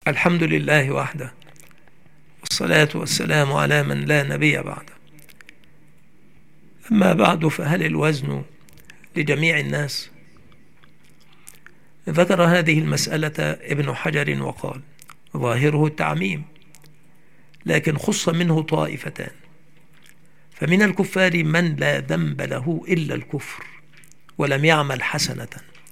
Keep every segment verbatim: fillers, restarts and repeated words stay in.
الحمد لله وحده، والصلاة والسلام على من لا نبي بعده. أما بعد، فهل الوزن لجميع الناس؟ ذكر هذه المسألة ابن حجر وقال: ظاهره التعميم، لكن خص منه طائفتان. فمن الكفار من لا ذنب له إلا الكفر ولم يعمل حسنة،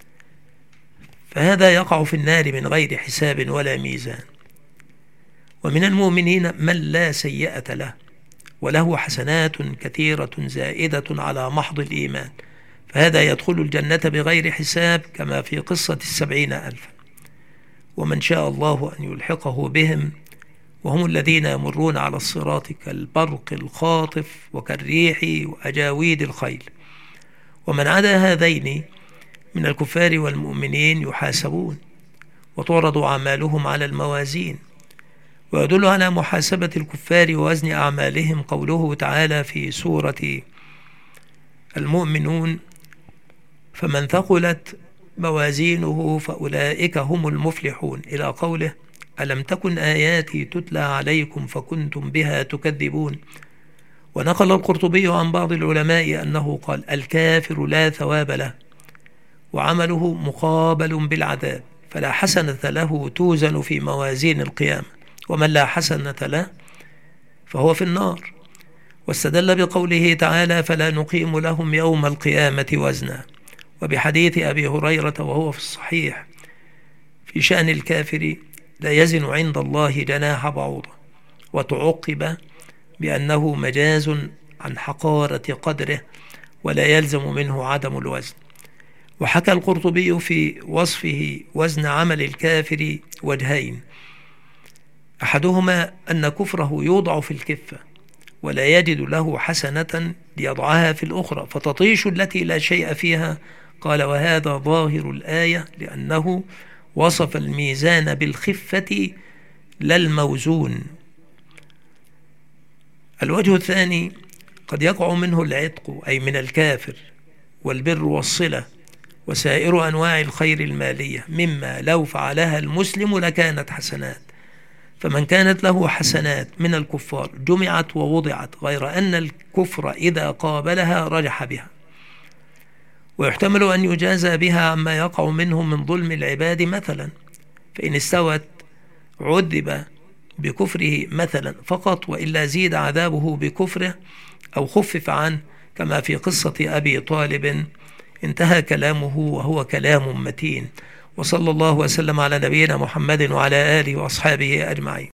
فهذا يقع في النار من غير حساب ولا ميزان. ومن المؤمنين من لا سيئة له وله حسنات كثيرة زائدة على محض الإيمان، فهذا يدخل الجنة بغير حساب، كما في قصة السبعين ألفا. ومن شاء الله أن يلحقه بهم، وهم الذين يمرون على الصراط كالبرق الخاطف وكالريح وأجاويد الخيل. ومن عدا هذين من الكفار والمؤمنين يحاسبون وتعرض أعمالهم على الموازين. ويدل على محاسبة الكفار ووزن أعمالهم قوله تعالى في سورة المؤمنون: فمن ثقلت موازينه فأولئك هم المفلحون، إلى قوله: ألم تكن آياتي تتلى عليكم فكنتم بها تكذبون. ونقل القرطبي عن بعض العلماء أنه قال: الكافر لا ثواب له وعمله مقابل بالعذاب، فلا حسنة له توزن في موازين القيامة، ومن لا حسنة له فهو في النار. واستدل بقوله تعالى: فلا نقيم لهم يوم القيامة وزنا، وبحديث أبي هريرة وهو في الصحيح في شأن الكافر: لا يزن عند الله جناح بعوضة. وتعقب بأنه مجاز عن حقارة قدره ولا يلزم منه عدم الوزن. وحكى القرطبي في وصفه وزن عمل الكافر وجهين: أحدهما أن كفره يوضع في الكفة ولا يجد له حسنة ليضعها في الأخرى فتطيش التي لا شيء فيها. قال: وهذا ظاهر الآية، لأنه وصف الميزان بالخفة لا الموزون. الوجه الثاني: قد يقع منه العتق، أي من الكافر، والبر والصلة وسائر أنواع الخير المالية، مما لو فعلها المسلم لكانت حسنات. فمن كانت له حسنات من الكفار جمعت ووضعت، غير أن الكفر إذا قابلها رجح بها. ويحتمل أن يجازى بها عما يقع منهم من ظلم العباد مثلا، فإن استوت عذب بكفره مثلا فقط، وإلا زيد عذابه بكفره أو خفف عنه، كما في قصة أبي طالب. انتهى كلامه وهو كلام متين. وصلى الله وسلم على نبينا محمد وعلى آله وأصحابه أجمعين.